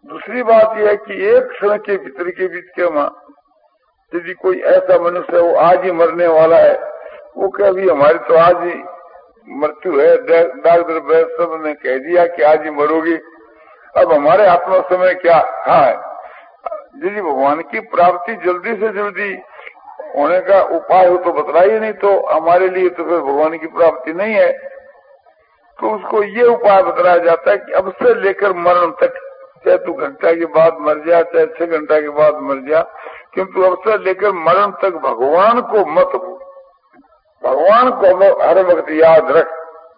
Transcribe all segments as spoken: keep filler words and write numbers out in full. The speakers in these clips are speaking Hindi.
दूसरी बात यह है कि एक क्षण के भीतर के बीच के मां यदि कोई ऐसा मनुष्य है वो आज ही मरने वाला है, वो क्या अभी हमारी तो आज ही मृत्यु है, डॉक्टर वैद्य सब ने कह दिया कि आज ही मरोगे, अब हमारे हाथ में समय क्या कहाँ है। यदि भगवान की प्राप्ति जल्दी से जल्दी होने का उपाय हो तो बतलाइए, नहीं तो हमारे लिए तो फिर भगवान की प्राप्ति नहीं है। तो उसको ये उपाय बताया जाता है कि अब से लेकर मरण तक, चाहे तू घंटा के बाद मर जा, चाहे छह घंटा के बाद मर जा, किंतु अब से लेकर मरण तक भगवान को मत भूल, भगवान को हर वक्त याद रख,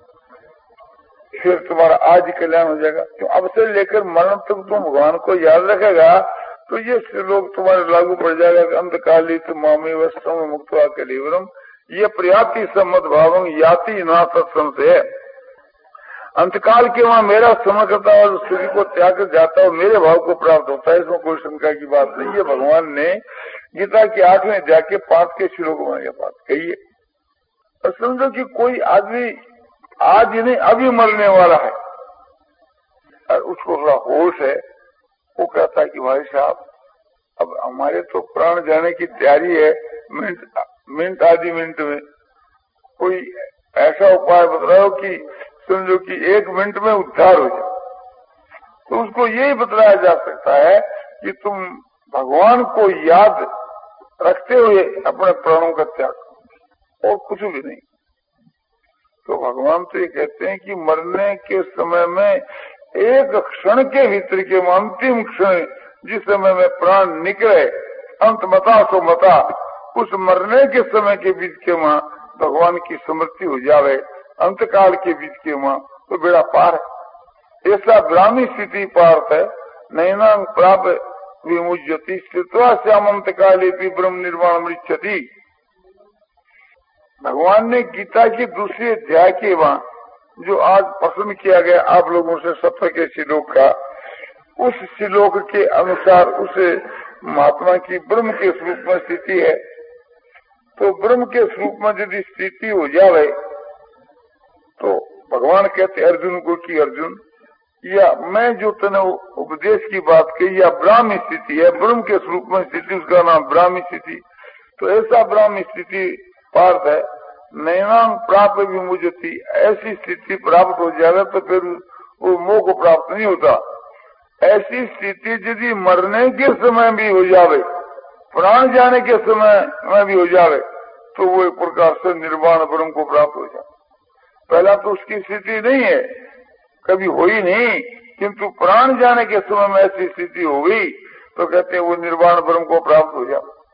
फिर तुम्हारा आज ही कल्याण हो जाएगा। तो अब से लेकर मरण तक तुम भगवान को याद रखेगा तो ये श्लोक तुम्हारे लागू पड़ जाएगा कि अंतकालित मामी वस्तु मुक्त कलीवरम, ये प्रयाति सम्मत भावम याति ना सत्संशय। अंतकाल के वहां मेरा समय करता है और शरीर को त्याग कर जाता है और मेरे भाव को प्राप्त होता है, इसमें कोई शंका की बात नहीं है। भगवान ने गीता के आठवें अध्याय के पांच के श्लोक में यह बात कही है। और समझो कि कोई आदमी आज ही नहीं अभी मरने वाला है और उसको थोड़ा होश है, वो कहता है कि भाई साहब अब हमारे तो प्राण जाने की तैयारी है, मिनट मिनट आधी मिनट में कोई ऐसा उपाय बताओ कि समझो कि एक मिनट में उद्धार हो जाए। तो उसको यही बताया जा सकता है कि तुम भगवान को याद रखते हुए अपने प्राणों का त्याग करो और कुछ भी नहीं। तो भगवान तो ये कहते हैं कि मरने के समय में एक क्षण के भीतर के अंतिम क्षण जिस समय में प्राण निकले, अंत मता सो मता, उस मरने के समय के बीच के मां भगवान की स्मृति हो जावे, अंतकाल के बीच के मां तो बेड़ा पार है। ऐसा ब्राह्मी स्थिति पार्थ है, नैना प्राप्त विमुज्यति स्थित्वा श्यामंत काले ब्रह्म निर्वाण मृच्छति। भगवान ने गीता के दूसरे अध्याय के वहां जो आज पसंद किया गया आप लोगों से सत्य के श्लोक का, उस श्लोक के अनुसार उस महात्मा की ब्रह्म के स्वरूप में स्थिति है। तो ब्रह्म के स्वरूप में यदि स्थिति हो जाए तो भगवान कहते अर्जुन को कि अर्जुन, या मैं जो तने उपदेश की बात कही या ब्राह्मी स्थिति है, ब्रह्म के स्वरूप में स्थिति, उसका नाम ब्राह्मी स्थिति। तो ऐसा ब्राह्मी स्थिति पार्थ है, नैनांग प्राप्त विमुजती, ऐसी स्थिति प्राप्त हो जाएगा तो फिर वो मोह को प्राप्त नहीं होता। ऐसी स्थिति यदि मरने के समय भी हो जावे, प्राण जाने के समय में भी हो जावे, तो वो एक प्रकार से निर्वाण ब्रह्म को प्राप्त हो जाए। पहला तो उसकी स्थिति नहीं है, कभी हो ही नहीं, किंतु प्राण जाने के समय में ऐसी स्थिति हो गई तो कहते हैं वो निर्वाण ब्रह्म को प्राप्त हो जाए।